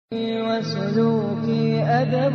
وسلوكي أدب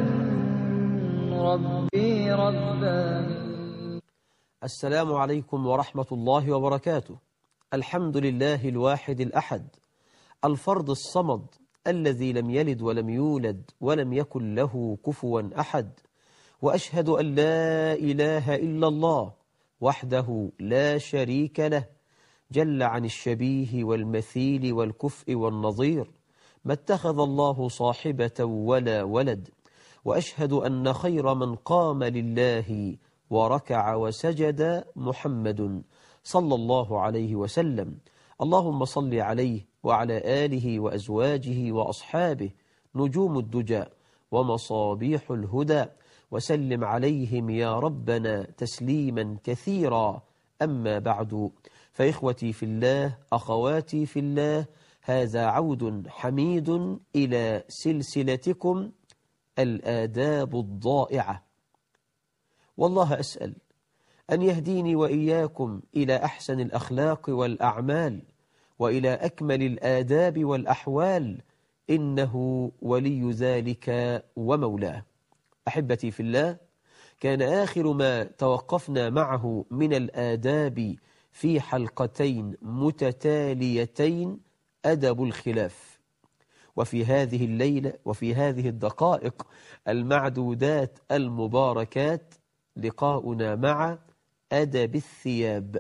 ربي رباني. السلام عليكم ورحمة الله وبركاته. الحمد لله الواحد الأحد الفرد الصمد الذي لم يلد ولم يولد ولم يكن له كفوا أحد، وأشهد أن لا إله إلا الله وحده لا شريك له، جل عن الشبيه والمثيل والكفء والنظير، ما اتخذ الله صاحبة ولا ولد. وأشهد أن خير من قام لله وركع وسجد محمد صلى الله عليه وسلم. اللهم صل عليه وعلى آله وأزواجه وأصحابه نجوم الدجى ومصابيح الهدى، وسلم عليهم يا ربنا تسليما كثيرا. أما بعد، فإخوتي في الله، أخواتي في الله، هذا عود حميد إلى سلسلتكم الآداب الضائعة. والله أسأل أن يهديني وإياكم إلى أحسن الأخلاق والأعمال وإلى أكمل الآداب والأحوال، إنه ولي ذلك ومولاه. أحبتي في الله، كان آخر ما توقفنا معه من الآداب في حلقتين متتاليتين أدب الخلاف. وفي هذه الليلة وفي هذه الدقائق المعدودات المباركات لقاؤنا مع أدب الثياب.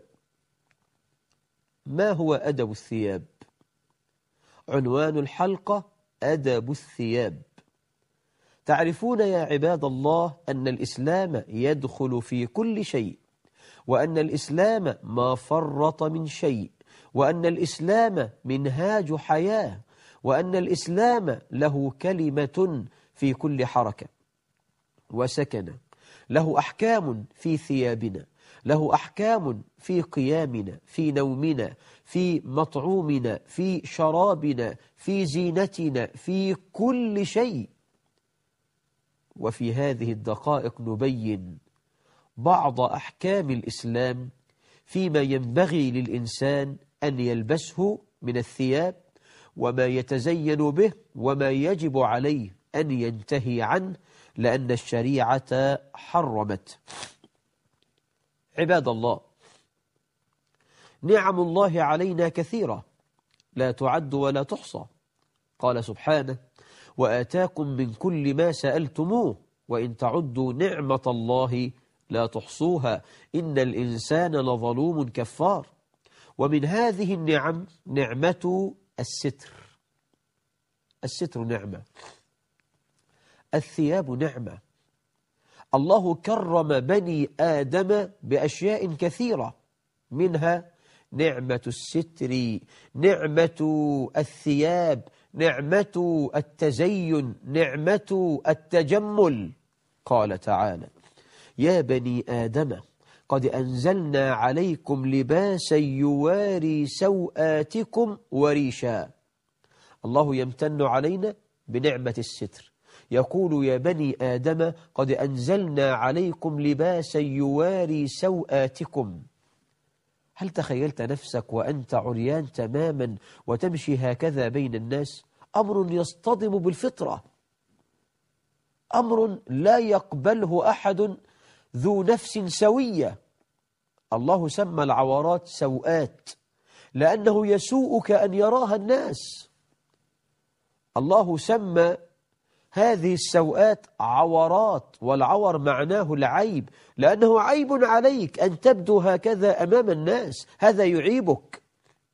ما هو أدب الثياب؟ عنوان الحلقة أدب الثياب. تعرفون يا عباد الله أن الإسلام يدخل في كل شيء، وأن الإسلام ما فرط من شيء، وأن الإسلام منهاج حياة، وأن الإسلام له كلمة في كل حركة وسكن، له أحكام في ثيابنا، له أحكام في قيامنا، في نومنا، في مطعومنا، في شرابنا، في زينتنا، في كل شيء. وفي هذه الدقائق نبين بعض أحكام الإسلام فيما ينبغي للإنسان أن يلبسه من الثياب، وما يتزين به، وما يجب عليه أن ينتهي عنه، لأن الشريعة حرمت. عباد الله، نعم الله علينا كثيرة لا تعد ولا تحصى. قال سبحانه: وآتاكم من كل ما سألتموه وإن تعدوا نعمة الله لا تحصوها إن الإنسان لظلوم كفار. ومن هذه النعم نعمة الستر. الستر نعمة، الثياب نعمة. الله كرم بني آدم بأشياء كثيرة، منها نعمة الستر، نعمة الثياب، نعمة التزين، نعمة التجمل. قال تعالى: يا بني آدم قد أنزلنا عليكم لباسا يواري سوآتكم وريشا. الله يمتن علينا بنعمة الستر، يقول: يا بني آدم قد أنزلنا عليكم لباسا يواري سوآتكم. هل تخيلت نفسك وأنت عريان تماما وتمشي هكذا بين الناس؟ أمر يصطدم بالفطرة، أمر لا يقبله أحد ذو نفس سوية. الله سمى العورات سوءات لأنه يسوءك أن يراها الناس. الله سمى هذه السوءات عورات، والعور معناه العيب، لأنه عيب عليك أن تبدو هكذا أمام الناس، هذا يعيبك.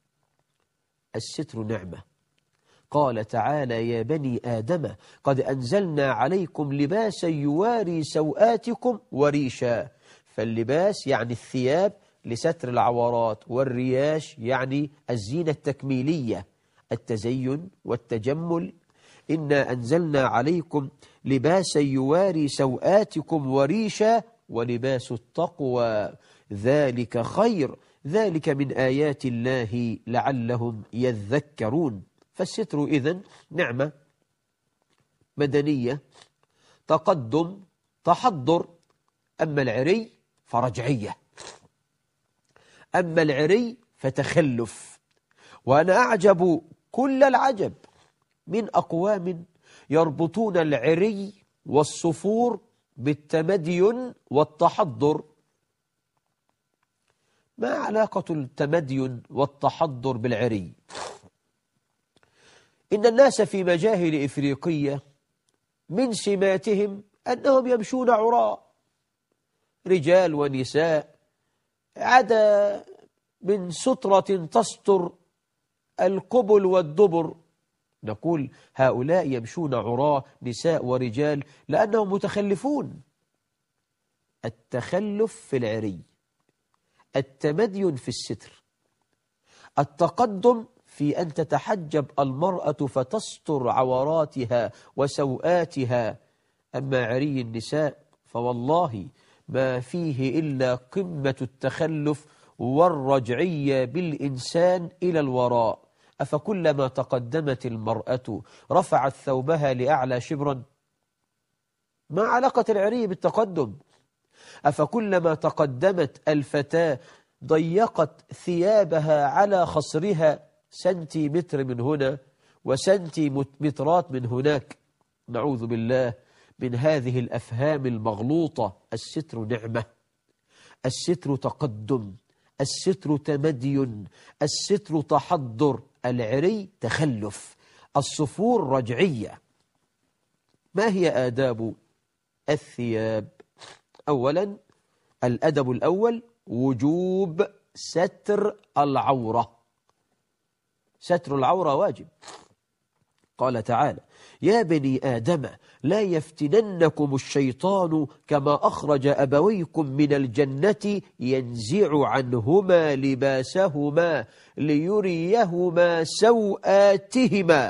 الستر نعمة. قال تعالى: يا بني آدم قد أنزلنا عليكم لباسا يواري سوآتكم وريشا. فاللباس يعني الثياب لستر العورات، والرياش يعني الزينة التكميلية، التزين والتجمل. إنا أنزلنا عليكم لباسا يواري سوآتكم وريشا ولباس التقوى ذلك خير، ذلك من آيات الله لعلهم يذكرون. فالستر إذن نعمة مدنية، تقدم، تحضر. أما العري فرجعية، أما العري فتخلف. وأنا أعجب كل العجب من أقوام يربطون العري والصفور بالتمدين والتحضر. ما علاقة التمدين والتحضر بالعري؟ إن الناس في مجاهل إفريقية من سماتهم أنهم يمشون عراة، رجال ونساء، عدا من سترة تستر القبل والدبر. نقول هؤلاء يمشون عراة، نساء ورجال، لأنهم متخلفون. التخلف في العري، التمدين في الستر، التقدم في أن تتحجب المرأة فتستر عوراتها وسوآتها. أما عري النساء فوالله ما فيه إلا قمة التخلف والرجعية بالإنسان إلى الوراء. أفكلما تقدمت المرأة رفعت ثوبها لأعلى شبرا؟ ما علاقة العري بالتقدم؟ أفكلما تقدمت الفتاة ضيقت ثيابها على خصرها سنتيمتر من هنا وسنتيمترات من هناك؟ نعوذ بالله من هذه الأفهام المغلوطة. الستر نعمة، الستر تقدم، الستر تمدين، الستر تحضر، العري تخلف، الصفور رجعية. ما هي آداب الثياب؟ أولا، الأدب الأول وجوب ستر العورة. ستر العورة واجب. قال تعالى: يا بني آدم لا يفتننكم الشيطان كما أخرج أبويكم من الجنة ينزع عنهما لباسهما ليريهما سوآتهما.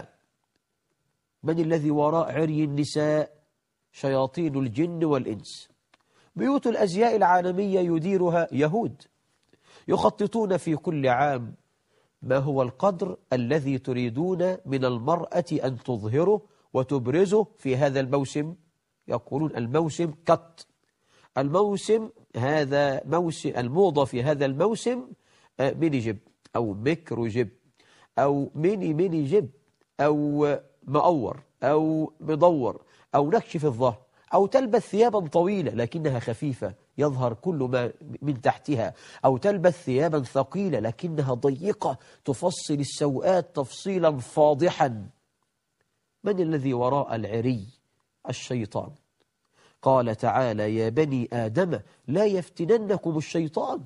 من الذي وراء عري النساء؟ شياطين الجن والإنس. بيوت الأزياء العالمية يديرها يهود، يخططون في كل عام ما هو القدر الذي تريدون من المرأة أن تظهره وتبرزه في هذا الموسم. يقولون الموسم كت، الموسم هذا موسم، الموضة في هذا الموسم ميني جيب أو ميكرو جيب أو ميني جيب أو مأور أو مدور أو نكشف الظهر، أو تلبس ثيابا طويلة لكنها خفيفة يظهر كل ما من تحتها، أو تلبس ثيابا ثقيلة لكنها ضيقة تفصل السوءات تفصيلا فاضحا. من الذي وراء العري؟ الشيطان. قال تعالى: يا بني آدم لا يفتننكم الشيطان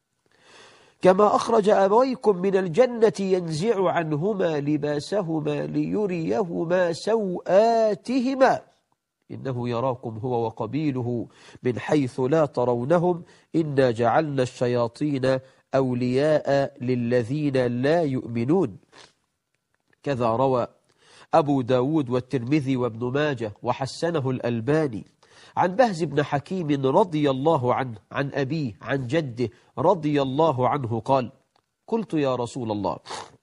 كما أخرج أبويكم من الجنة ينزع عنهما لباسهما ليريهما سوآتهما إنه يراكم هو وقبيله من حيث لا ترونهم إنا جعلنا الشياطين أولياء للذين لا يؤمنون. كذا روى أبو داود والترمذي وابن ماجه وحسنه الألباني عن بهز بن حكيم رضي الله عنه عن أبيه عن جده رضي الله عنه قال: قلت يا رسول الله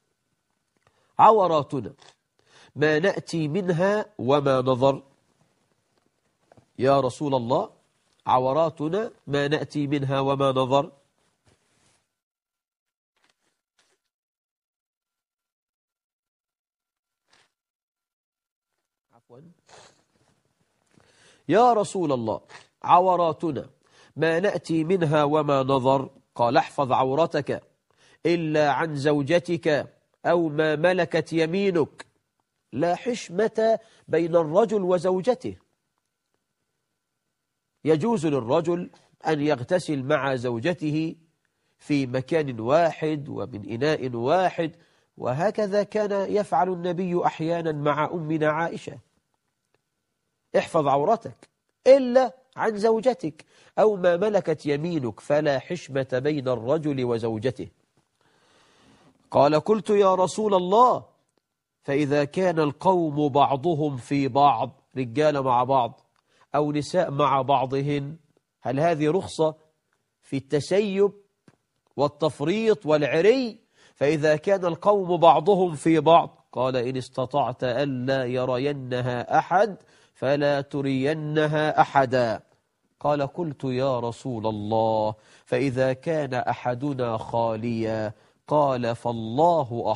عوراتنا ما نأتي منها وما نظر. يا رسول الله عوراتنا ما نأتي منها وما نظر. يا رسول الله عوراتنا ما نأتي منها وما نظر. قال: احفظ عورتك إلا عن زوجتك أو ما ملكت يمينك. لا حشمة بين الرجل وزوجته. يجوز للرجل أن يغتسل مع زوجته في مكان واحد ومن إناء واحد، وهكذا كان يفعل النبي أحيانا مع أمنا عائشة. احفظ عورتك إلا عن زوجتك أو ما ملكت يمينك، فلا حشمة بين الرجل وزوجته. قال: قلت يا رسول الله فإذا كان القوم بعضهم في بعض، رجال مع بعض أو نساء مع بعضهن، هل هذه رخصة في التسيب والتفريط والعري؟ فإذا كان القوم بعضهم في بعض، قال: إن استطعت ألا يرينها أحد فلا ترينها أحدا. قال: قلت يا رسول الله فإذا كان أحدنا خاليا. قال: فالله أحق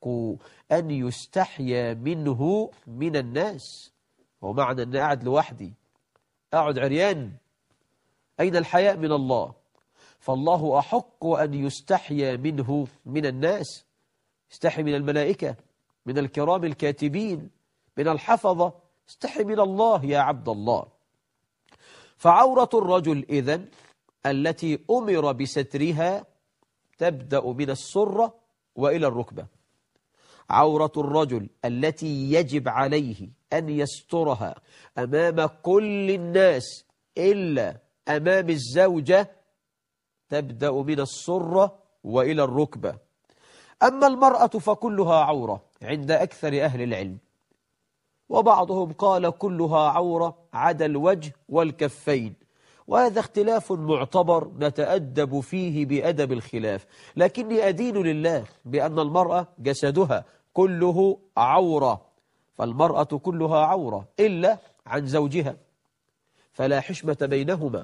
أحق أن يستحيا منه من الناس. هو معنى أن قاعد لوحدي أقعد عريان؟ أين الحياء من الله؟ فالله أحق أن يستحيا منه من الناس. استحي من الملائكة، من الكرام الكاتبين، من الحفظة، استحي من الله يا عبد الله. فعورة الرجل إذن التي أمر بسترها تبدأ من السرة وإلى الركبة. عورة الرجل التي يجب عليه أن يسترها أمام كل الناس إلا أمام الزوجة تبدأ من السرة وإلى الركبة. أما المرأة فكلها عورة عند أكثر أهل العلم، وبعضهم قال كلها عورة عدا الوجه والكفين، وهذا اختلاف معتبر نتأدب فيه بأدب الخلاف، لكني أدين لله بأن المرأة جسدها كله عورة، فالمرأة كلها عورة إلا عن زوجها، فلا حشمة بينهما.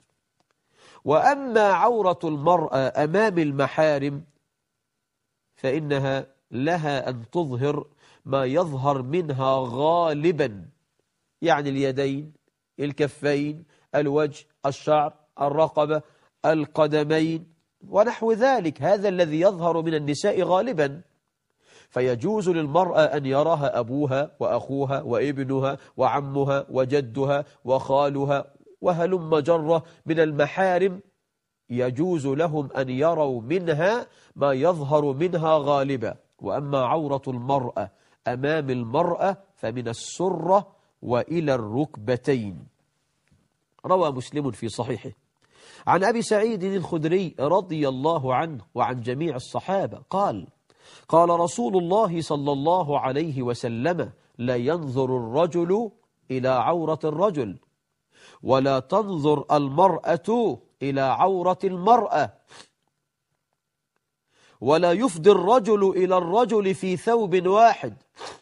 وأما عورة المرأة أمام المحارم فإنها لها أن تظهر ما يظهر منها غالبا، يعني اليدين، الكفين، الوجه، الشعر، الرقبة، القدمين ونحو ذلك، هذا الذي يظهر من النساء غالبا. فيجوز للمرأة أن يراها أبوها وأخوها وابنها وعمها وجدها وخالها وهلم جرة من المحارم، يجوز لهم أن يروا منها ما يظهر منها غالبا. وأما عورة المرأة أمام المرأة فمن السرة وإلى الركبتين. روى مسلم في صحيحه عن أبي سعيد الخدري رضي الله عنه وعن جميع الصحابة قال: قال رسول الله صلى الله عليه وسلم: لا ينظر الرجل إلى عورة الرجل، ولا تنظر المرأة إلى عورة المرأة، ولا يفضي الرجل إلى الرجل في ثوب واحد،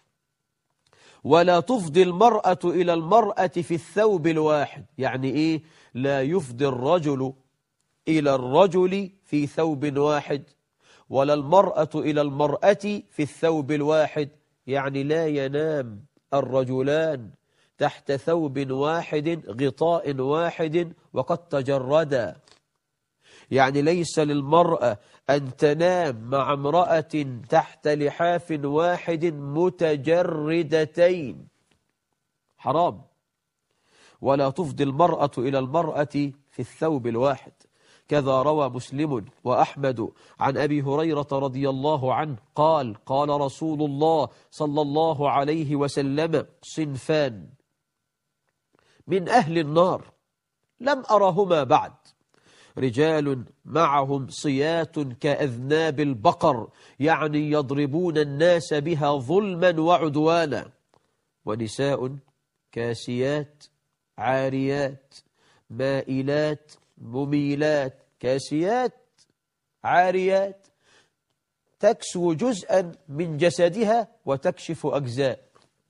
ولا تفضي المرأة إلى المرأة في الثوب الواحد. يعني إيه لا يفضي الرجل إلى الرجل في ثوب واحد ولا المرأة إلى المرأة في الثوب الواحد؟ يعني لا ينام الرجلان تحت ثوب واحد غطاء واحد وقد تجردا. يعني ليس للمرأة أن تنام مع امرأة تحت لحاف واحد متجردتين، حرام. ولا تفضي المرأة إلى المرأة في الثوب الواحد. كذا روى مسلم وأحمد عن أبي هريرة رضي الله عنه قال: قال رسول الله صلى الله عليه وسلم: صنفان من أهل النار لم أرهما بعد، رجال معهم صيات كأذناب البقر، يعني يضربون الناس بها ظلما وعدوانا، ونساء كاسيات عاريات مائلات مميلات. كاسيات عاريات تكسو جزءا من جسدها وتكشف أجزاء.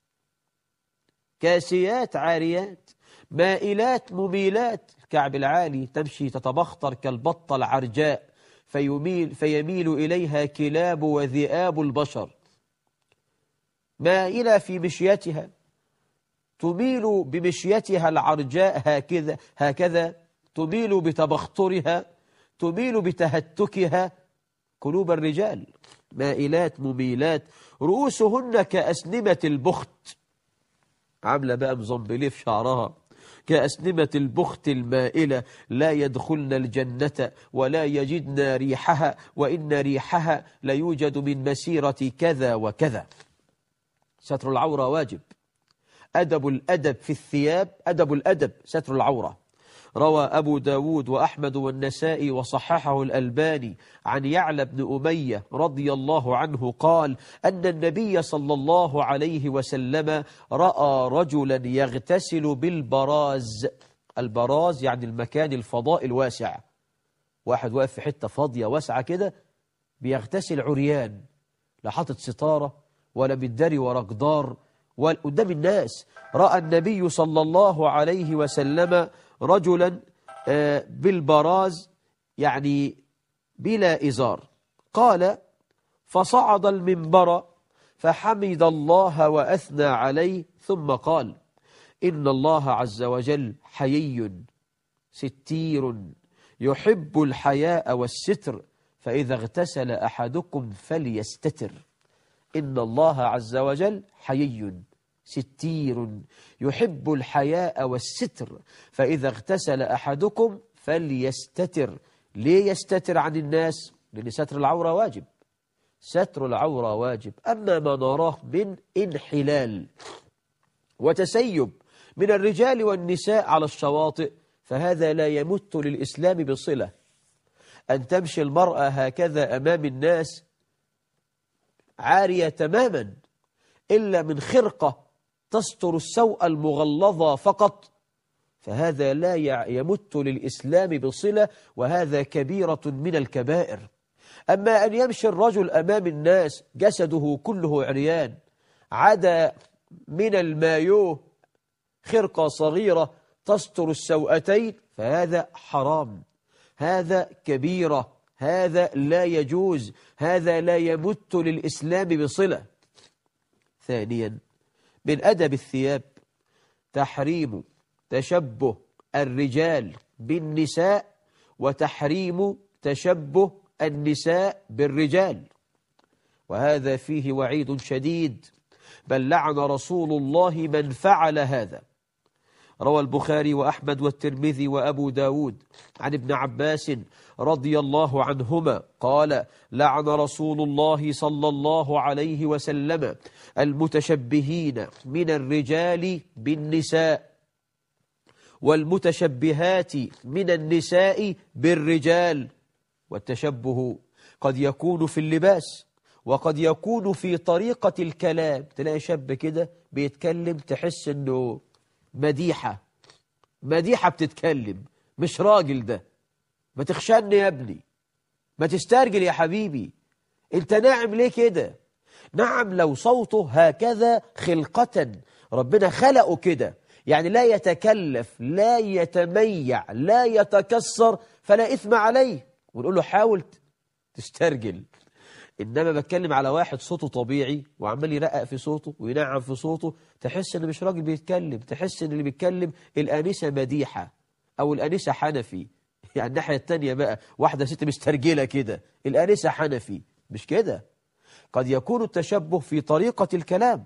كاسيات عاريات مائلات مميلات، الكعب العالي تمشي تتبختر كالبطة العرجاء فيميل إليها كلاب وذئاب البشر. مائلة في مشيتها، تميل بمشيتها العرجاء هكذا تميل بتبخترها، تميل بتهتكها قلوب الرجال. مائلات مميلات، رؤوسهن كأسنمة البخت، عاملة بقى مزنبليه في شعرها كأسنمة البخت المائلة، لا يدخلن الجنة ولا يجدن ريحها، وإن ريحها ليوجد من مسيرة كذا وكذا. ستر العورة واجب. أدب الأدب في الثياب، أدب الأدب ستر العورة. روى أبو داود وأحمد والنسائي وصححه الألباني عن يعلى بن أمية رضي الله عنه قال: أن النبي صلى الله عليه وسلم رأى رجلا يغتسل بالبراز. البراز يعني المكان الفضاء الواسع، واحد واقف في حتة فاضية واسعة كده بيغتسل عريان، لا حاطط ستارة ولا متداري ورا جدار قدام الناس. رأى النبي صلى الله عليه وسلم رجلا بالبراز يعني بلا إزار. قال: فصعد المنبر فحمد الله وأثنى عليه ثم قال: إن الله عز وجل حيي ستير يحب الحياء والستر، فإذا اغتسل أحدكم فليستتر. إن الله عز وجل حيي ستير يحب الحياء والستر، فإذا اغتسل أحدكم فليستتر. ليه يستتر عن الناس؟ لأن ستر العورة واجب، ستر العورة واجب. أما ما نراه من انحلال وتسيب من الرجال والنساء على الشواطئ فهذا لا يمت للإسلام بصلة. أن تمشي المرأة هكذا أمام الناس عارية تماما إلا من خرقة تستر السوء المغلظة فقط، فهذا لا يمت للإسلام بصلة، وهذا كبيرة من الكبائر. أما أن يمشي الرجل أمام الناس جسده كله عريان عدا من المايوه خرقة صغيرة تستر السوءتين فهذا حرام، هذا كبيرة، هذا لا يجوز، هذا لا يمت للإسلام بصلة. ثانيا، من أدب الثياب تحريم تشبه الرجال بالنساء وتحريم تشبه النساء بالرجال، وهذا فيه وعيد شديد، بل لعن رسول الله من فعل هذا. روى البخاري وأحمد والترمذي وأبو داود عن ابن عباس رضي الله عنهما قال: لعن رسول الله صلى الله عليه وسلم المتشبهين من الرجال بالنساء والمتشبهات من النساء بالرجال. والتشبه قد يكون في اللباس وقد يكون في طريقة الكلام. تلاقي شاب كده بيتكلم تحس انه مديحة بتتكلم، مش راجل ده. ما تخشني يا ابني، ما تسترجل يا حبيبي، انت ناعم ليه كده؟ نعم، لو صوته هكذا خلقة ربنا خلقه كده، يعني لا يتكلف لا يتميع لا يتكسر، فلا إثم عليه، ونقول له حاول تسترجل. إنما بتكلم على واحد صوته طبيعي وعمال يرقق في صوته وينعم في صوته، تحس إن مش راجل بيتكلم، تحس إن اللي بيتكلم الآنسة مديحة أو الآنسة حنفي. يعني الناحية التانية بقى واحدة ست مسترجلة كده، الآنسة حنفي، مش كده. قد يكون التشبه في طريقة الكلام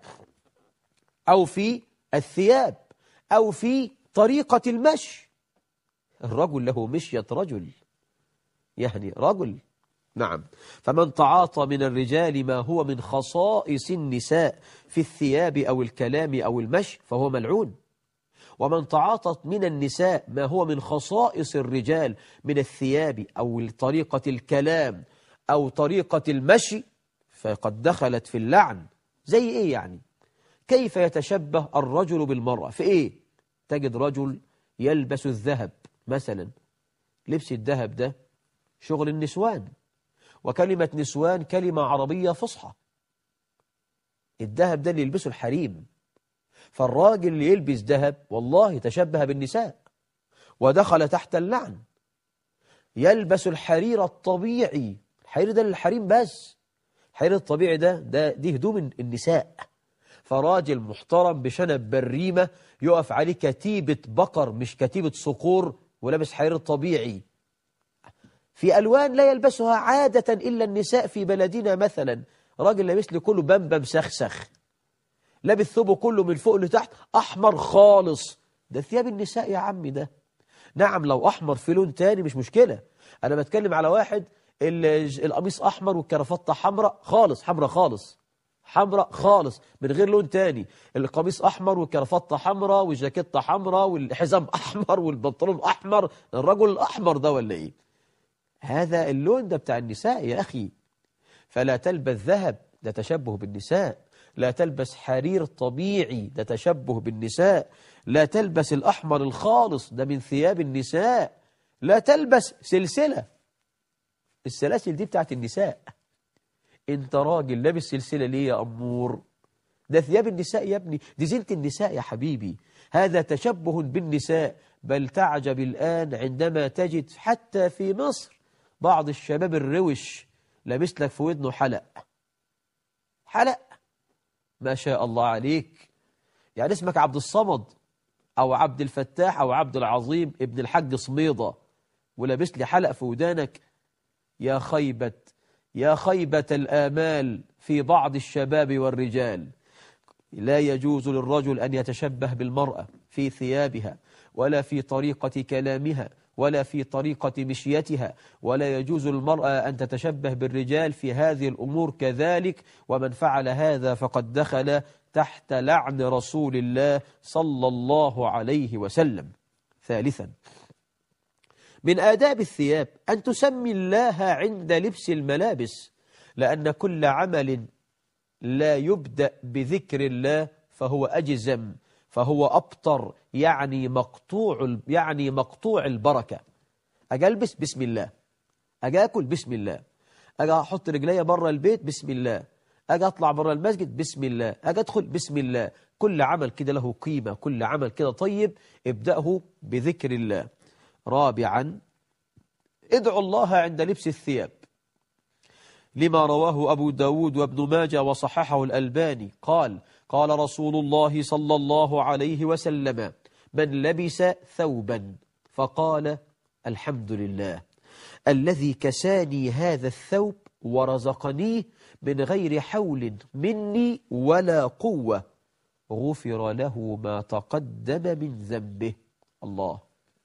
أو في الثياب أو في طريقة المشي. الرجل له مشية رجل، يعني رجل. نعم، فمن تعاطى من الرجال ما هو من خصائص النساء في الثياب أو الكلام أو المشي فهو ملعون، ومن تعاطت من النساء ما هو من خصائص الرجال من الثياب أو طريقة الكلام أو طريقة المشي فقد دخلت في اللعن. زي إيه يعني؟ كيف يتشبه الرجل بالمرأة في إيه؟ تجد رجل يلبس الذهب مثلا، لبس الذهب ده شغل النسوان، وكلمة نسوان كلمة عربية فصحى. الذهب ده اللي يلبسه الحريم، فالراجل اللي يلبس ذهب والله تشبه بالنساء ودخل تحت اللعن. يلبس الحرير الطبيعي، الحرير ده للحريم بس، الحرير الطبيعي دي هدوم النساء. فراجل محترم بشنب بريمة يقف عليه كتيبة بقر مش كتيبة صقور ولابس حرير طبيعي في ألوان لا يلبسها عادة إلا النساء في بلدنا. مثلا راجل لابس لي كله بمبم سخسخ، لابس ثوبه كله من فوق لتحت أحمر خالص، ده ثياب النساء يا عمي ده. نعم لو أحمر في لون تاني مش مشكلة، أنا بتكلم على واحد القميص أحمر والكرافتة حمراء خالص، حمراء خالص من غير لون تاني، القميص أحمر والكرافتة حمراء والجاكيتة حمراء والحزام أحمر والبنطلون أحمر. الرجل الأحمر ده ولا إيه؟ هذا اللون ده بتاع النساء يا أخي. فلا تلبس ذهب، ده تشبه بالنساء. لا تلبس حرير طبيعي، ده تشبه بالنساء. لا تلبس الأحمر الخالص، ده من ثياب النساء. لا تلبس سلسلة، السلاسل دي بتاعت النساء. انت راجل لابس سلسلة ليه يا أمور؟ ده ثياب النساء يا ابني، دي زينة النساء يا حبيبي. هذا تشبه بالنساء. بل تعجب الآن عندما تجد حتى في مصر بعض الشباب الروش لابس لك في ودنه حلق، حلق. ما شاء الله عليك، يعني اسمك عبد الصمد أو عبد الفتاح أو عبد العظيم ابن الحاج صميدة ولابس لي حلق في ودانك. يا خيبة الآمال في بعض الشباب والرجال. لا يجوز للرجل أن يتشبه بالمرأة في ثيابها ولا في طريقة كلامها ولا في طريقة مشيتها، ولا يجوز للمرأة أن تتشبه بالرجال في هذه الأمور كذلك، ومن فعل هذا فقد دخل تحت لعن رسول الله صلى الله عليه وسلم. ثالثا، من آداب الثياب أن تسمي الله عند لبس الملابس، لأن كل عمل لا يبدأ بذكر الله فهو أجزم، فهو أبطر، يعني مقطوع البركة. أجي ألبس بسم الله، أجي أكل بسم الله، أجي أحط رجلي بره البيت بسم الله، أجي أطلع بره المسجد بسم الله، أجي أدخل بسم الله. كل عمل كده له قيمة، كل عمل كده طيب ابدأه بذكر الله. رابعا، ادعوا الله عند لبس الثياب، لما رواه أبو داود وابن ماجه وصححه الألباني قال رسول الله صلى الله عليه وسلم: من لبس ثوبا فقال الحمد لله الذي كساني هذا الثوب ورزقنيه من غير حول مني ولا قوة، غفر له ما تقدم من ذنبه. الله.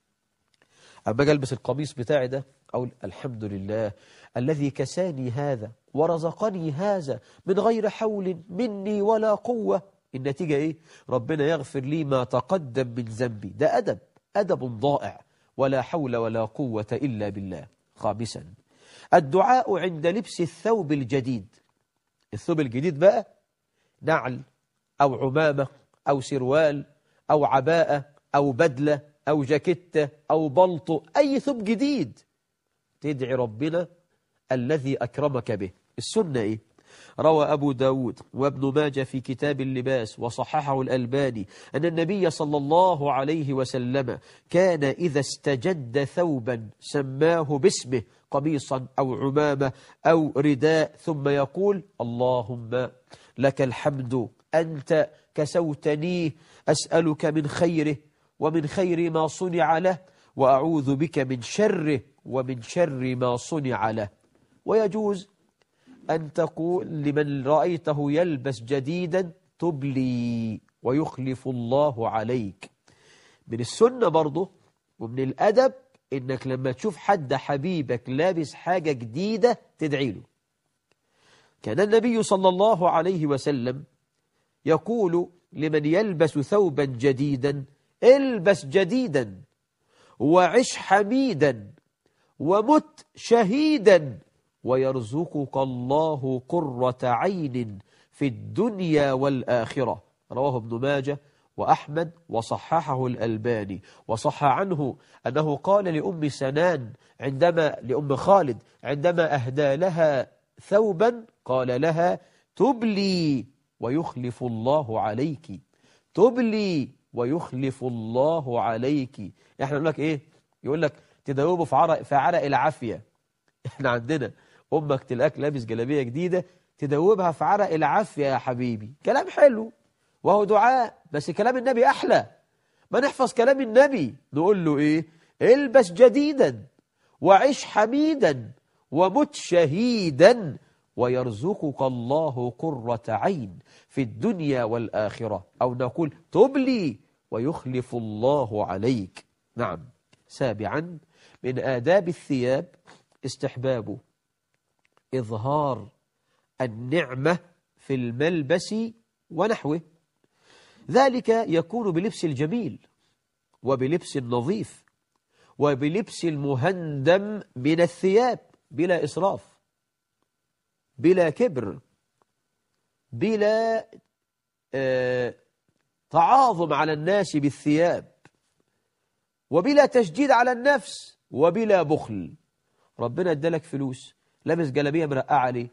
أما أجي ألبس القميص بتاعي ده أقول الحمد لله الذي كساني هذا ورزقني هذا من غير حول مني ولا قوة. النتيجة إيه؟ ربنا يغفر لي ما تقدم من ذنبي. ده أدب ضائع، ولا حول ولا قوة إلا بالله. خامسا، الدعاء عند لبس الثوب الجديد. الثوب الجديد بقى نعل أو عمامة أو سروال أو عباءة أو بدلة أو جاكيتة أو بلطو، أي ثوب جديد تدعي ربنا الذي أكرمك به. السنة إيه؟ روى أبو داود وابن ماجه في كتاب اللباس وصححه الألباني أن النبي صلى الله عليه وسلم كان إذا استجد ثوبا سماه باسمه، قميصا أو عمامة أو رداء، ثم يقول: اللهم لك الحمد أنت كسوتنيه، أسألك من خيره ومن خير ما صنع له، وأعوذ بك من شره ومن شر ما صنع له. ويجوز أن تقول لمن رأيته يلبس جديدا: تب لي ويخلف الله عليك. من السنة برضه ومن الأدب إنك لما تشوف حد حبيبك لابس حاجة جديدة تدعي له. كان النبي صلى الله عليه وسلم يقول لمن يلبس ثوبا جديدا: البس جديدا وعش حميدا ومت شهيدا ويرزقك الله قرة عين في الدنيا والآخرة. رواه ابن ماجه وأحمد وصححه الألباني. وصح عنه أنه قال لأم سنان لأم خالد عندما أهدى لها ثوبا قال لها: تبلي ويخلف الله عليك، تبلي ويخلف الله عليك. احنا نقول لك ايه؟ يقول لك تدوبه في عرق العافية. احنا عندنا امك تلاقيك لابس جلابيه جديده تدوبها في عرق العافيه يا حبيبي. كلام حلو وهو دعاء، بس كلام النبي احلى. ما نحفظ كلام النبي نقول له ايه؟ البس جديدا وعش حميدا ومت شهيدا ويرزقك الله قرة عين في الدنيا والآخرة، أو نقول تبلي ويخلف الله عليك. نعم. سابعا، من آداب الثياب استحباب إظهار النعمة في الملبس ونحوه. ذلك يكون بلبس الجميل وبلبس النظيف وبلبس المهندم من الثياب، بلا إسراف، بلا كبر، بلا تعاظم على الناس بالثياب، وبلا تشديد على النفس، وبلا بخل. ربنا ادالك فلوس لابس جلابيه مرقعه عليه،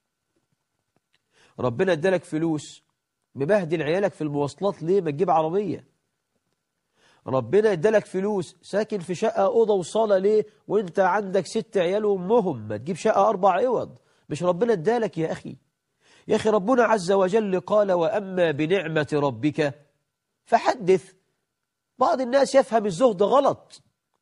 ربنا ادالك فلوس مبهدل عيالك في المواصلات ليه؟ ما تجيب عربيه. ربنا ادالك فلوس ساكن في شقه اوضه وصاله ليه وانت عندك 6 عيال وامهم؟ ما تجيب شقه 4 عوض. مش ربنا ادالك يا اخي؟ يا أخي ربنا عز وجل قال وأما بنعمة ربك فحدث. بعض الناس يفهم الزهد غلط.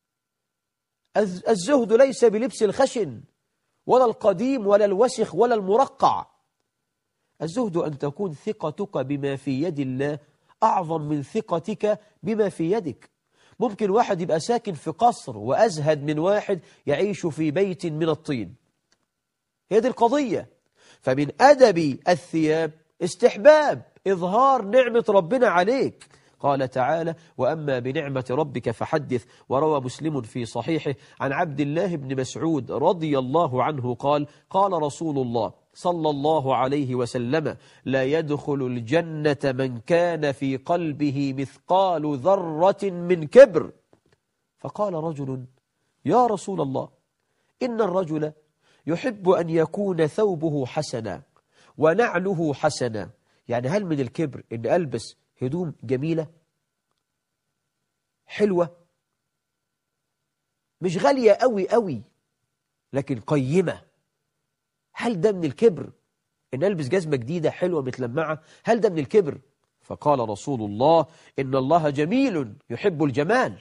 الزهد ليس بلبس الخشن ولا القديم ولا الوسخ ولا المرقع. الزهد أن تكون ثقتك بما في يد الله أعظم من ثقتك بما في يدك. ممكن واحد يبقى ساكن في قصر وأزهد من واحد يعيش في بيت من الطين. هي دي القضية. فمن أدب الثياب استحباب إظهار نعمة ربنا عليك. قال تعالى وأما بنعمة ربك فحدث. وروى مسلم في صحيحه عن عبد الله بن مسعود رضي الله عنه قال قال رسول الله صلى الله عليه وسلم لا يدخل الجنة من كان في قلبه مثقال ذرة من كبر. فقال رجل يا رسول الله إن الرجل يحب أن يكون ثوبه حسنا ونعله حسنا. يعني هل من الكبر إن ألبس هدوم جميلة حلوة مش غالية قوي قوي لكن قيمة؟ هل ده من الكبر إن ألبس جزمة جديدة حلوة متلمعة؟ هل ده من الكبر؟ فقال رسول الله إن الله جميل يحب الجمال.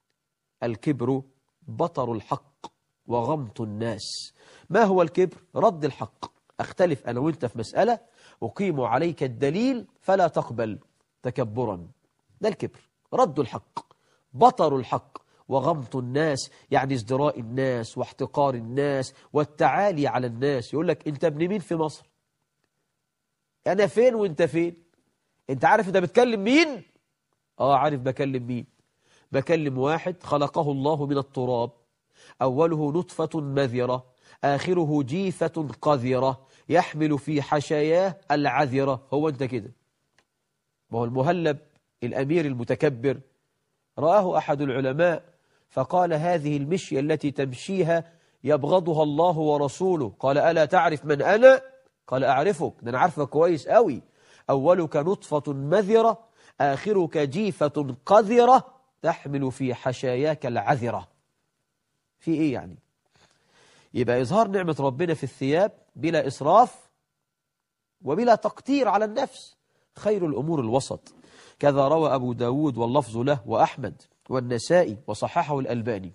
الكبر بطر الحق وغمط الناس. ما هو الكبر؟ رد الحق. أختلف أنا وإنت في مسألة أقيم عليك الدليل فلا تقبل تكبرا. ده الكبر. رد الحق بطر الحق وغمط الناس، يعني ازدراء الناس واحتقار الناس والتعالي على الناس. يقول لك أنت ابن مين في مصر؟ أنا فين وأنت فين؟ أنت عارف أنت بتكلم مين؟ عارف بكلم مين. بكلم واحد خلقه الله من التراب أوله نطفة مذرة آخره جيفة قذرة يحمل في حشاياه العذرة. هو أنت كده. ما هو المهلب الأمير المتكبر رآه أحد العلماء فقال هذه المشية التي تمشيها يبغضها الله ورسوله. قال ألا تعرف من أنا؟ قال أعرفك، ده أنا عارفك كويس قوي. أولك نطفة مذرة آخرك جيفة قذرة تحمل في حشاياك العذرة. في إيه يعني؟ يبقى إظهار نعمة ربنا في الثياب بلا إسراف وبلا تقتير على النفس خير الأمور الوسط. كذا روى أبو داود واللفظ له وأحمد والنسائي وصححه الألباني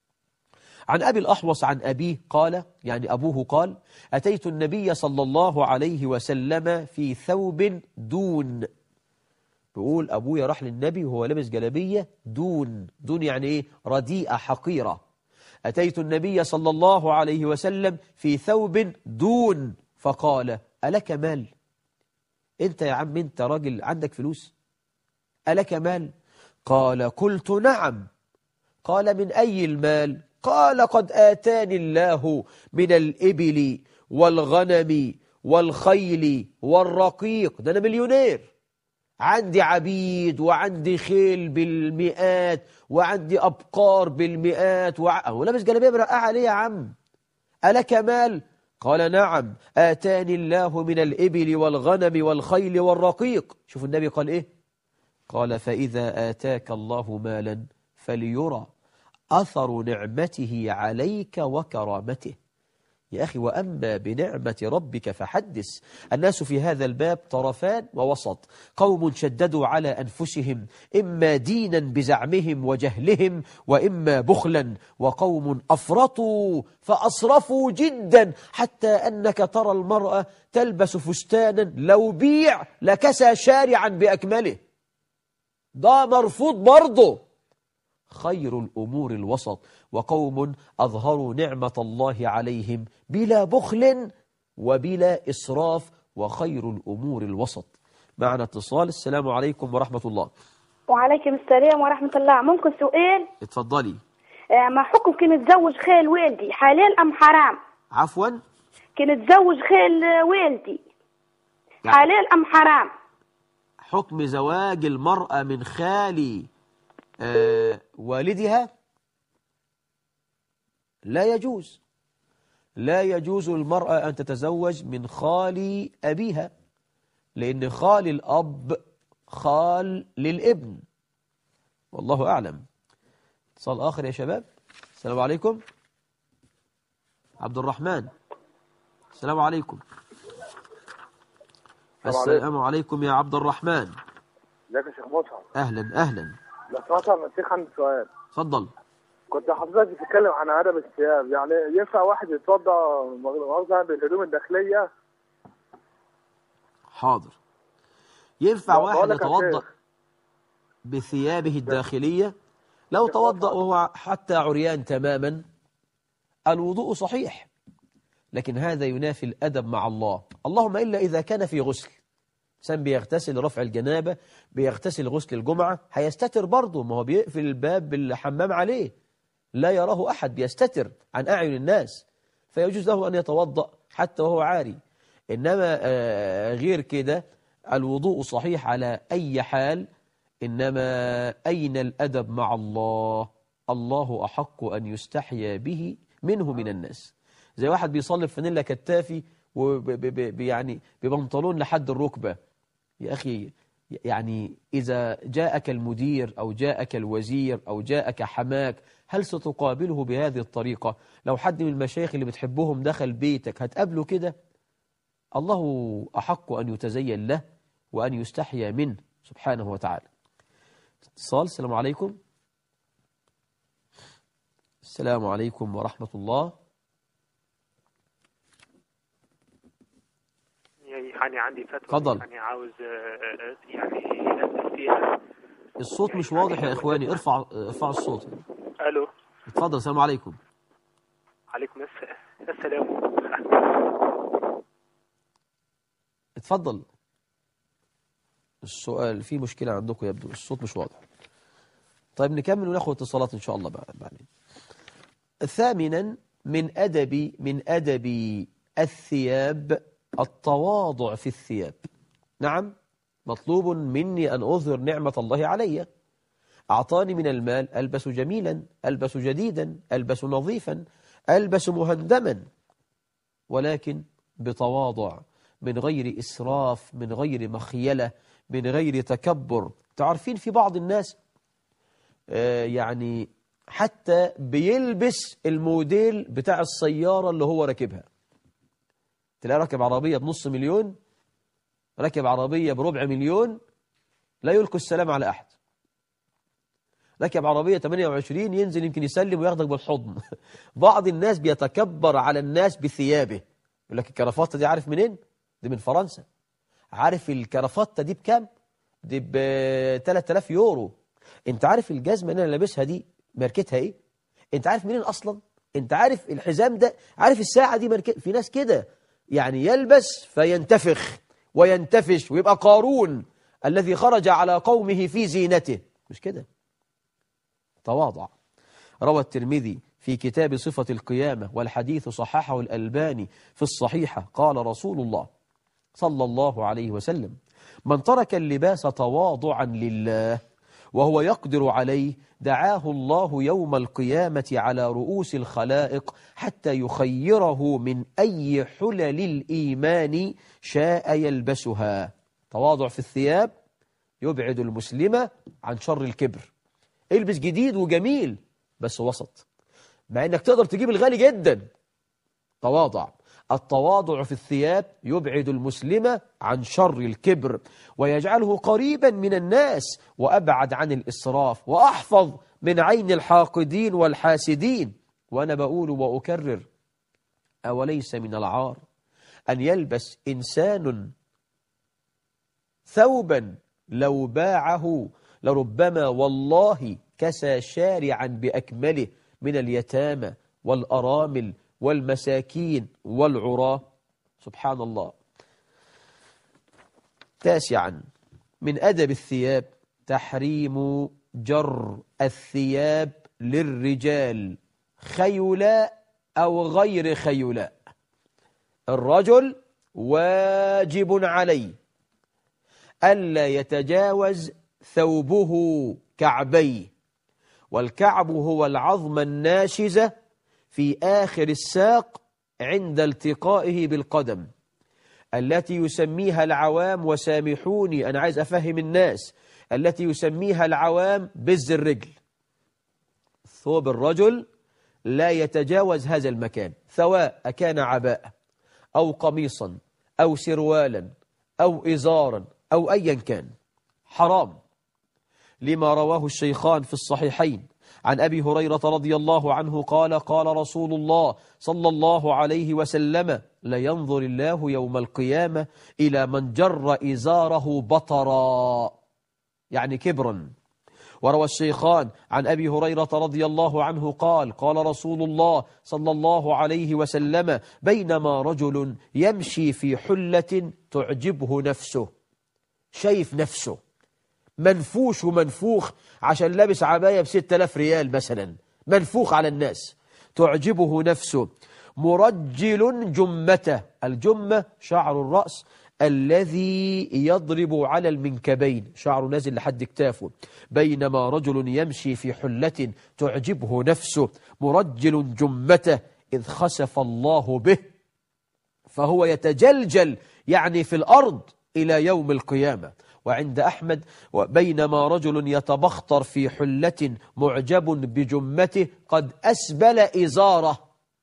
عن أبي الأحوص عن أبيه قال، يعني أبوه قال أتيت النبي صلى الله عليه وسلم في ثوب دون. بيقول أبويا راح للنبي وهو لابس جلابية دون. دون يعني إيه؟ رديئة حقيرة. أتيت النبي صلى الله عليه وسلم في ثوب دون فقال ألك مال؟ أنت يا عم أنت راجل عندك فلوس؟ ألك مال؟ قال قلت نعم. قال من أي المال؟ قال قد آتاني الله من الإبل والغنم والخيل والرقيق. ده أنا مليونير، عندي عبيد وعندي خيل بالمئات وعندي أبقار بالمئات ولابس جلابيه مرقعة عليه يا عم. ألك مال؟ قال نعم آتاني الله من الإبل والغنم والخيل والرقيق. شوف النبي قال إيه؟ قال فإذا آتاك الله مالا فليرى أثر نعمته عليك وكرامته. يا أخي وأما بنعمة ربك فحدث. الناس في هذا الباب طرفان ووسط. قوم شددوا على أنفسهم إما دينا بزعمهم وجهلهم وإما بخلا، وقوم أفرطوا فأصرفوا جدا حتى أنك ترى المرأة تلبس فستانا لو بيع لكسى شارعا بأكمله. ده مرفوض برضه. خير الأمور الوسط. وقوم أظهروا نعمة الله عليهم بلا بخل وبلا إسراف، وخير الأمور الوسط. معنا اتصال. السلام عليكم ورحمة الله. وعليكم السلام ورحمة الله. ممكن سؤال؟ اتفضلي. ما حكم كي نتزوج خال والدي، حلال أم حرام؟ عفوا؟ كي نتزوج خال والدي حلال أم حرام؟ حكم زواج المرأة من خال والدها لا يجوز. لا يجوز المرأة أن تتزوج من خال أبيها، لأن خال الأب خال للابن. والله أعلم. اتصال آخر يا شباب. السلام عليكم. عبد الرحمن. السلام عليكم. السلام عليكم يا عبد الرحمن. ازيك يا شيخ مصعب؟ أهلا أهلا. لو سمحت يا الشيخ عندي سؤال. اتفضل. كنت حضرتك بتتكلم عن ادب الثياب، يعني ينفع واحد يتوضا مؤاخذة بالهدوم الداخليه؟ حاضر. ينفع واحد بقول لك يا يتوضأ شيخ. بثيابه الداخلية لو توضأ وهو حتى عريان تماما؟ الوضوء صحيح، لكن هذا ينافي الأدب مع الله. اللهم إلا إذا كان في غسل، إنسان بيغتسل رفع الجنابة، بيغتسل غسل الجمعة، هيستتر برضه، ما هو بيقفل الباب بالحمام عليه لا يراه أحد، بيستتر عن أعين الناس، فيجوز له أن يتوضأ حتى وهو عاري. إنما غير كده الوضوء صحيح على أي حال. إنما أين الأدب مع الله؟ الله أحق أن يستحيا به منه من الناس. زي واحد بيصلي بفانيلا كتافي يعني ببنطلون لحد الركبة. يا أخي، يعني إذا جاءك المدير أو جاءك الوزير أو جاءك حماك، هل ستقابله بهذه الطريقة؟ لو حد من المشايخ اللي بتحبهم دخل بيتك هتقابله كده؟ الله أحق أن يتزين له وأن يستحيا منه سبحانه وتعالى. اتصال. السلام عليكم. السلام عليكم ورحمة الله. يعني عندي فتوى. تفضل. يعني عاوز يعني أسأل فيها. الصوت مش واضح يا إخواني، ارفع الصوت. ألو. اتفضل. السلام عليكم. عليكم السلام. اتفضل. السؤال في مشكلة عندكم يبدو، الصوت مش واضح. طيب نكمل وناخد اتصالات إن شاء الله بعدين. ثامنا من أدب الثياب التواضع في الثياب. نعم، مطلوب مني أن أظهر نعمة الله علي. أعطاني من المال ألبس جميلا، ألبس جديدا، ألبس نظيفا، ألبس مهندما، ولكن بتواضع، من غير إسراف، من غير مخيلة، من غير تكبر. تعرفين في بعض الناس يعني حتى بيلبس الموديل بتاع السيارة اللي هو راكبها. تلاقي راكب عربية بنص مليون، راكب عربية بربع مليون، لا يلقي السلام على أحد. راكب عربية 28 ينزل يمكن يسلم وياخدك بالحضن. بعض الناس بيتكبر على الناس بثيابه. يقول لك الكرافتة دي عارف منين؟ دي من فرنسا. عارف الكرافتة دي بكام؟ دي ب 3000 يورو. انت عارف الجزمة اللي انا لابسها دي ماركتها ايه؟ انت عارف منين اصلا؟ انت عارف الحزام ده؟ عارف الساعة دي ماركتها؟ في ناس كده يعني يلبس فينتفخ وينتفش ويبقى قارون الذي خرج على قومه في زينته. مش كده. تواضع. روى الترمذي في كتاب صفة القيامة والحديث صححه الألباني في الصحيحة، قال رسول الله صلى الله عليه وسلم: من ترك اللباس تواضعا لله وهو يقدر عليه دعاه الله يوم القيامة على رؤوس الخلائق حتى يخيره من أي حلل الإيمان شاء يلبسها. تواضع في الثياب يبعد المسلم عن شر الكبر. البس جديد وجميل بس وسط، مع انك تقدر تجيب الغالي جدا. تواضع. التواضع في الثياب يبعد المسلم عن شر الكبر ويجعله قريبا من الناس وأبعد عن الإسراف وأحفظ من عين الحاقدين والحاسدين. وأنا بقول وأكرر: أوليس من العار أن يلبس إنسان ثوبا لو باعه لربما والله كسى شارعا بأكمله من اليتامى والأرامل والمساكين والعراة؟ سبحان الله. تاسعا من أدب الثياب تحريم جر الثياب للرجال خيلاء أو غير خيلاء. الرجل واجب عليه ألا يتجاوز ثوبه كعبيه، والكعب هو العظمة الناشزة في آخر الساق عند التقائه بالقدم، التي يسميها العوام، وسامحوني أنا عايز أفهم الناس، التي يسميها العوام بز الرجل. ثوب الرجل لا يتجاوز هذا المكان، سواء كان عباءة أو قميصا أو سروالا أو إزارا أو أيا كان، حرام، لما رواه الشيخان في الصحيحين عن أبي هريرة رضي الله عنه قال قال رسول الله صلى الله عليه وسلم: لينظر الله يوم القيامة إلى من جر إزاره بطرا، يعني كبرا. وروى الشيخان عن أبي هريرة رضي الله عنه قال قال رسول الله صلى الله عليه وسلم: بينما رجل يمشي في حلة تعجبه نفسه، شايف نفسه منفوش ومنفوخ عشان لابس عباية ب6000 ريال مثلا، منفوخ على الناس، تعجبه نفسه، مرجل جمته، الجمة شعر الرأس الذي يضرب على المنكبين، شعره نازل لحد كتافه. بينما رجل يمشي في حلة تعجبه نفسه مرجل جمته إذ خسف الله به فهو يتجلجل، يعني في الأرض، إلى يوم القيامة. وعند أحمد: بينما رجل يتبختر في حلة معجب بجمته قد أسبل إزاره،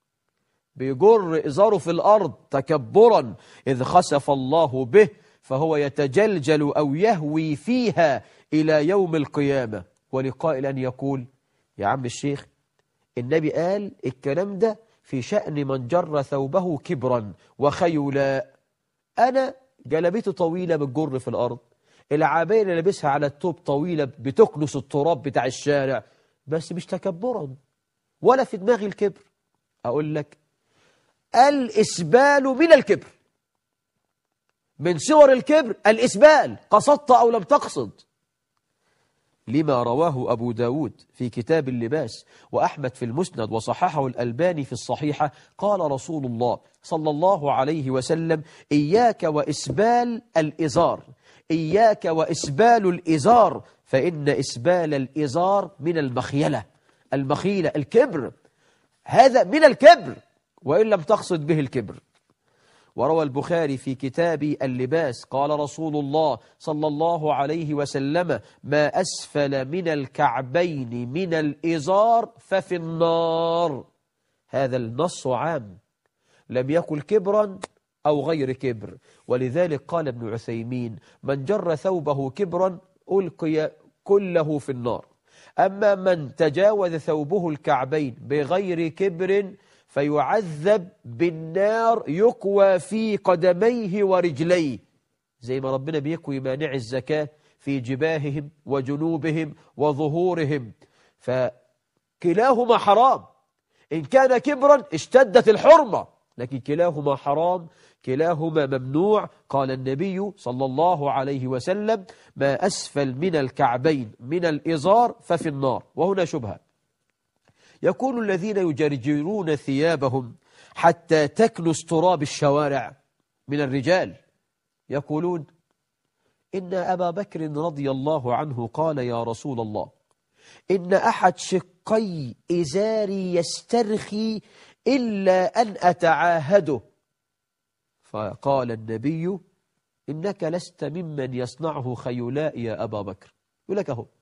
بيجر إزاره في الأرض تكبرا، إذ خسف الله به فهو يتجلجل أو يهوي فيها إلى يوم القيامة. ولقائل أن يقول: يا عم الشيخ، النبي قال الكلام ده في شأن من جر ثوبه كبرا وخيولا، أنا جلبيته طويلة بتجر في الأرض، العباية اللي لابسها على التوب طويلة بتكنس التراب بتاع الشارع، بس مش تكبرا ولا في دماغي الكبر. أقول لك: الإسبال من الكبر، من صور الكبر الإسبال، قصدت أو لم تقصد، لما رواه أبو داود في كتاب اللباس وأحمد في المسند وصححه الألباني في الصحيحة قال رسول الله صلى الله عليه وسلم: إياك وإسبال الإزار، إياك وإسبال الإزار، فإن إسبال الإزار من المخيلة، المخيلة الكبر، هذا من الكبر وإن لم تقصد به الكبر. وروى البخاري في كتاب اللباس قال رسول الله صلى الله عليه وسلم: ما أسفل من الكعبين من الإزار ففي النار. هذا النص عام، لم يكن كبرا أو غير كبر. ولذلك قال ابن عثيمين: من جر ثوبه كبرا ألقي كله في النار، أما من تجاوز ثوبه الكعبين بغير كبر فيعذب بالنار يكوى في قدميه ورجليه، زي ما ربنا بيكوي مانع الزكاة في جباههم وجنوبهم وظهورهم، فكلاهما حرام. إن كان كبرا اشتدت الحرمة، لكن كلاهما حرام، كلاهما ممنوع. قال النبي صلى الله عليه وسلم: ما أسفل من الكعبين من الإزار ففي النار. وهنا شبهة، يقول الذين يجرجرون ثيابهم حتى تكنس تراب الشوارع من الرجال، يقولون: إن أبا بكر رضي الله عنه قال يا رسول الله إن أحد شقي إزاري يسترخي إلا أن أتعاهده، فقال النبي: إنك لست ممن يصنعه خيلاء يا أبا بكر. يقول لك أهو،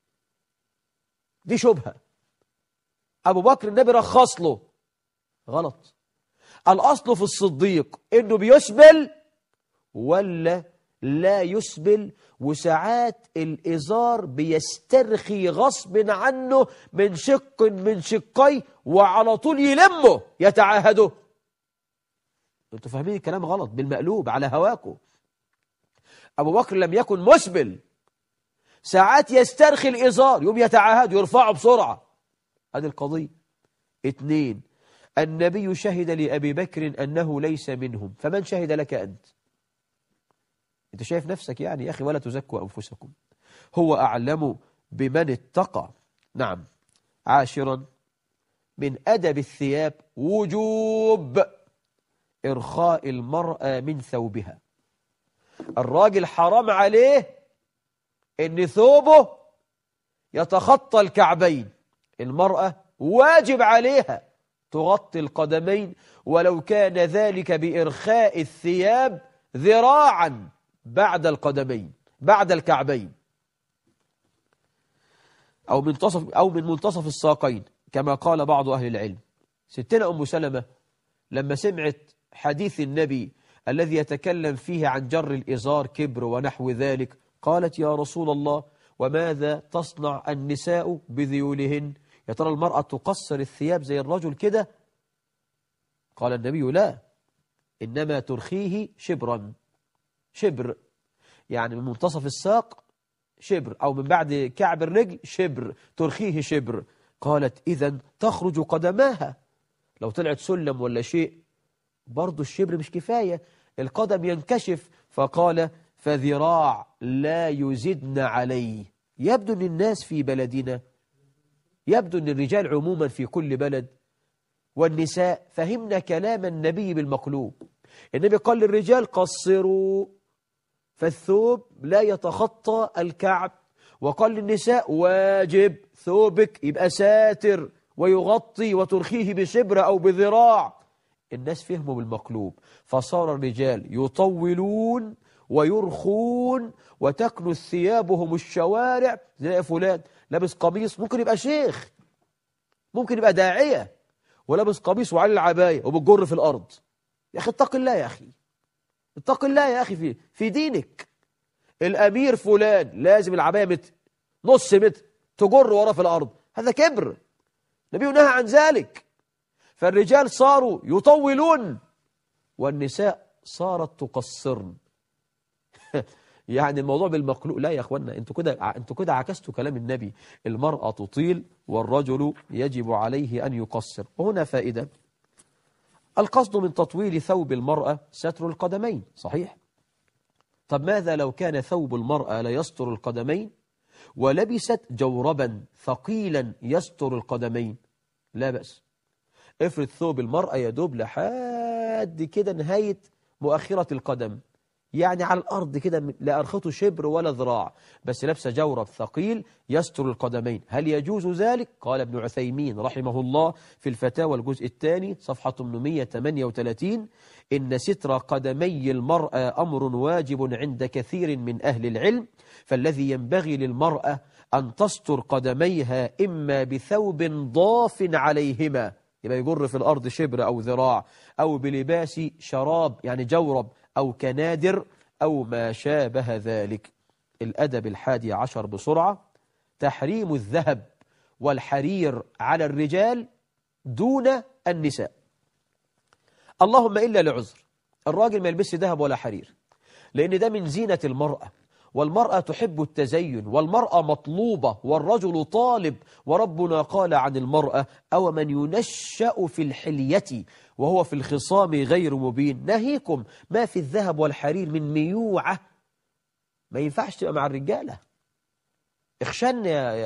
دي شبهة. أبو بكر النبي رخص له، غلط. الأصل في الصديق إنه بيسبل ولا لا يسبل، وساعات الإزار بيسترخي غصب عنه من شق من شقي وعلى طول يلمه يتعاهده. انتوا فاهمين الكلام غلط بالمقلوب على هواكم. أبو بكر لم يكن مسبل، ساعات يسترخي الإزار يوم يتعاهد يرفعه بسرعة. هذه القضية. 2. النبي شهد لأبي بكر أنه ليس منهم، فمن شهد لك أنت؟ أنت شايف نفسك يعني يا أخي؟ ولا تزكوا أنفسكم، هو أعلم بمن اتقى. نعم. 10. من أدب الثياب وجوب إرخاء المرأة من ثوبها. الراجل حرام عليه إن ثوبه يتخطى الكعبين، المرأة واجب عليها تغطي القدمين، ولو كان ذلك بإرخاء الثياب ذراعا بعد القدمين، بعد الكعبين، أو من منتصف الساقين كما قال بعض أهل العلم. ستنا أم سلمة لما سمعت حديث النبي الذي يتكلم فيه عن جر الإزار كبر ونحو ذلك. قالت يا رسول الله وماذا تصنع النساء بذيولهن؟ يا ترى المرأة تقصر الثياب زي الرجل كده؟ قال النبي لا، إنما ترخيه شبرا، شبر يعني من منتصف الساق شبر، أو من بعد كعب الرجل شبر، ترخيه شبر. قالت إذن تخرج قدماها، لو طلعت سلم ولا شيء برضو الشبر مش كفاية، القدم ينكشف. فقال فذراع لا يزدن عليه. يبدو أن الناس في بلدنا، يبدو أن الرجال عموما في كل بلد والنساء فهمنا كلام النبي بالمقلوب. النبي قال للرجال قصروا فالثوب لا يتخطى الكعب، وقال للنساء واجب ثوبك يبقى ساتر ويغطي وترخيه بشبر أو بذراع. الناس فهموا بالمقلوب، فصار الرجال يطولون ويرخون وتكنس ثيابهم الشوارع. زي فلان لابس قميص، ممكن يبقى شيخ، ممكن يبقى داعية، ولابس قميص وعلى العباية وبتجر في الأرض. يا أخي اتق الله، يا أخي اتق الله يا أخي في دينك. الأمير فلان لازم العباية متر، نص متر، تجر وراه في الأرض، هذا كبر. النبي نهى عن ذلك. فالرجال صاروا يطولون والنساء صارت تقصرن. يعني الموضوع بالمقلوب. لا يا أخوانا، انتوا كده عكستوا كلام النبي. المرأة تطيل والرجل يجب عليه أن يقصر. وهنا فائدة، القصد من تطويل ثوب المرأة ستر القدمين، صحيح. طب ماذا لو كان ثوب المرأة لا يستر القدمين ولبست جوربا ثقيلا يستر القدمين؟ لا بأس. افرض ثوب المرأة يدوب لحد كده نهاية مؤخرة القدم، يعني على الأرض كده لا أرخته شبر ولا ذراع، بس لابسه جورب ثقيل يستر القدمين، هل يجوز ذلك؟ قال ابن عثيمين رحمه الله في الفتاوى الجزء الثاني صفحة 838: إن ستر قدمي المرأة أمر واجب عند كثير من أهل العلم، فالذي ينبغي للمرأة أن تستر قدميها إما بثوب ضاف عليهما، يبقى يجر في الأرض شبر أو ذراع، أو بلباس شراب يعني جورب أو كنادر أو ما شابه ذلك. الأدب 11 بسرعة: تحريم الذهب والحرير على الرجال دون النساء، اللهم إلا لعذر. الراجل ما يلبسش ذهب ولا حرير، لأن ده من زينة المرأة، والمرأة تحب التزين، والمرأة مطلوبة، والرجل طالب. وربنا قال عن المرأة: أو من ينشأ في الحلية وهو في الخصام غير مبين. ناهيكم ما في الذهب والحرير من ميوعة، ما ينفعش تبقى مع الرجالة. اخشن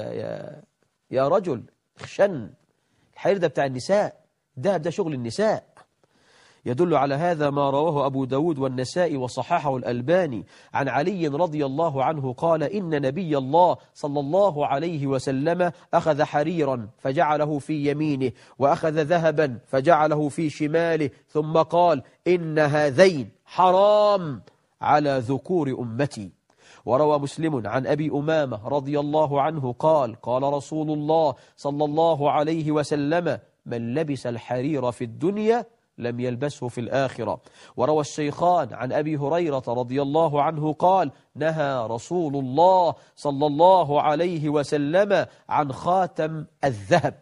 يا رجل، اخشن. الحرير ده بتاع النساء، ده شغل النساء. يدل على هذا ما رواه أبو داود والنسائي وصححه الألباني عن علي رضي الله عنه قال: إن نبي الله صلى الله عليه وسلم أخذ حريرا فجعله في يمينه، وأخذ ذهبا فجعله في شماله، ثم قال: إن هذين حرام على ذكور أمتي. وروى مسلم عن أبي أمامة رضي الله عنه قال: قال رسول الله صلى الله عليه وسلم: من لبس الحرير في الدنيا لم يلبسه في الآخرة. وروى الشيخان عن أبي هريرة رضي الله عنه قال: نهى رسول الله صلى الله عليه وسلم عن خاتم الذهب.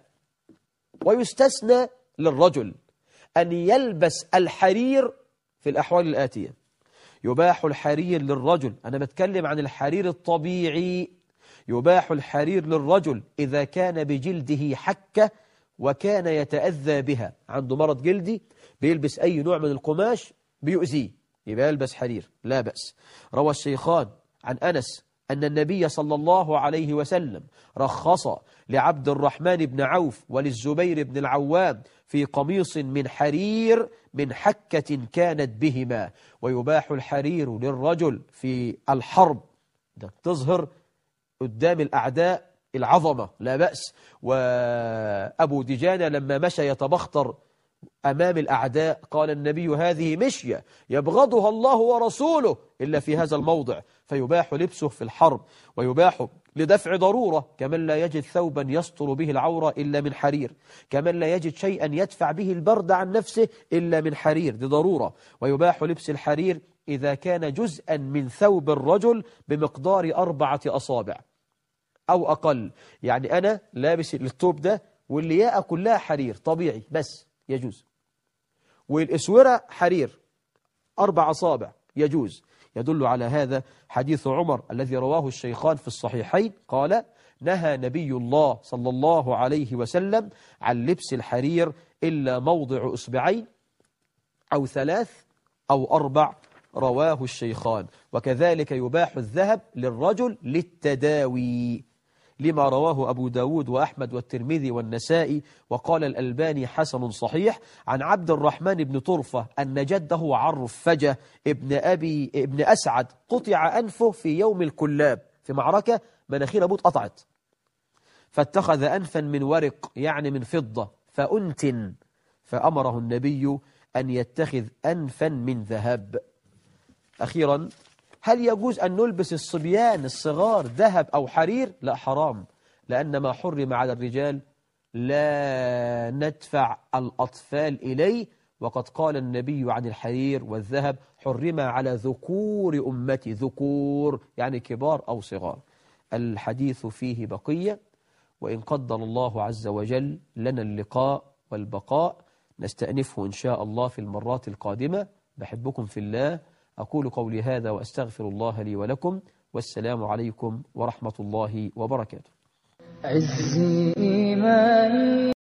ويستثنى للرجل أن يلبس الحرير في الأحوال الآتية: يباح الحرير للرجل، أنا بتكلم عن الحرير الطبيعي، يباح الحرير للرجل إذا كان بجلده حكة وكان يتأذى بها، عنده مرض جلدي بيلبس أي نوع من القماش بيؤذيه، يبقى يلبس حرير، لا بأس. روى الشيخان عن أنس أن النبي صلى الله عليه وسلم رخص لعبد الرحمن بن عوف وللزبير بن العوام في قميص من حرير من حكة كانت بهما. ويباح الحرير للرجل في الحرب، ده تظهر قدام الأعداء العظمة، لا بأس. وأبو دجانة لما مشى يتبختر أمام الأعداء قال النبي: هذه مشية يبغضها الله ورسوله إلا في هذا الموضع، فيباح لبسه في الحرب. ويباح لدفع ضرورة، كمن لا يجد ثوبا يستر به العورة إلا من حرير، كمن لا يجد شيئا يدفع به البرد عن نفسه إلا من حرير، دي ضرورة. ويباح لبس الحرير إذا كان جزءا من ثوب الرجل بمقدار 4 أصابع أو أقل. يعني أنا لابس الثوب ده واللياقة كلها حرير طبيعي بس يجوز، والإسورة حرير 4 أصابع يجوز. يدل على هذا حديث عمر الذي رواه الشيخان في الصحيحين، قال: نهى نبي الله صلى الله عليه وسلم عن لبس الحرير إلا موضع أصبعين أو 3 أو 4، رواه الشيخان. وكذلك يباح الذهب للرجل للتداوي، لما رواه أبو داود وأحمد والترمذي والنسائي، وقال الألباني حسن صحيح، عن عبد الرحمن بن طرفة أن جده عرفجة ابن أسعد قطع أنفه في يوم الكلاب في معركة، مناخير أبوه اتقطعت، فاتخذ أنفا من ورق يعني من فضة فأنتن، فأمره النبي أن يتخذ أنفا من ذهب. أخيرا، هل يجوز أن نلبس الصبيان الصغار ذهب أو حرير؟ لا، حرام، لأن ما حرم على الرجال لا ندفع الأطفال إليه، وقد قال النبي عن الحرير والذهب: حرم على ذكور أمتي، ذكور يعني كبار أو صغار. الحديث فيه بقية، وإن قدر الله عز وجل لنا اللقاء والبقاء نستأنفه إن شاء الله في المرات القادمة. بحبكم في الله، أقول قولي هذا وأستغفر الله لي ولكم، والسلام عليكم ورحمة الله وبركاته. عزي إيماني